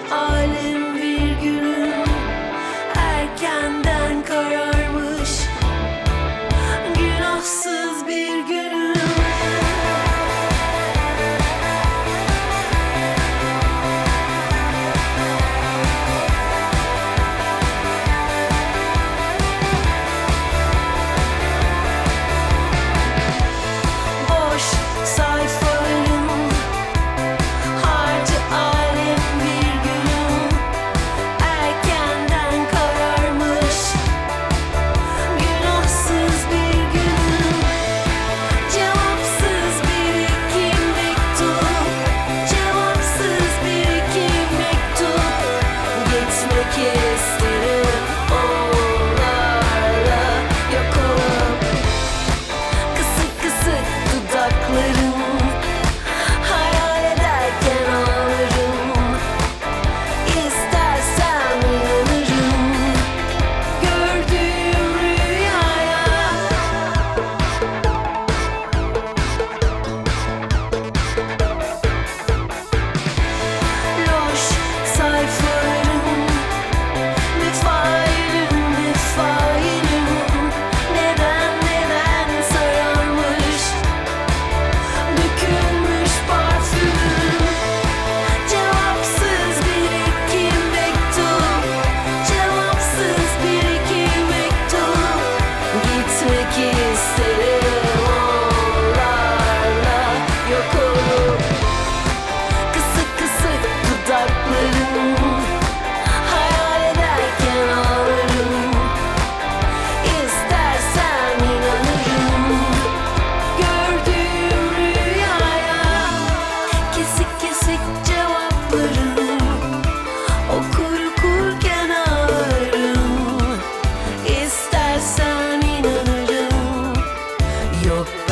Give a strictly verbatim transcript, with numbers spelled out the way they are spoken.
alem bir günüm erkenden kararmış. Günahsız bir günüm. Boş sayfalarım, harcı alem bir günüm erkenden kararmış. Günahsız bir günüm. Cevapsız bir iki mektup, cevapsız bir iki mektup. Gitmek isterim onlarla yok olup. Kısık kısık dudaklarım, hayal ederken ağlarım. İstersen inanırım gördüğüm rüyaya. Loş sayfalarım, mefailim mefailim. Neden neden sararmış, dökülmüş parfümüm. Cevapsız bir iki mektup, cevapsız bir iki mektup. Gitmek isterim onlarla yok olup. Kısık kısık dudaklarım, hayal ederken ağlarım. İstersen inanırım gördüğüm rüyaya. Kesik kesik cevaplarım, okur okurken ağlarım. İstersen inanırım yok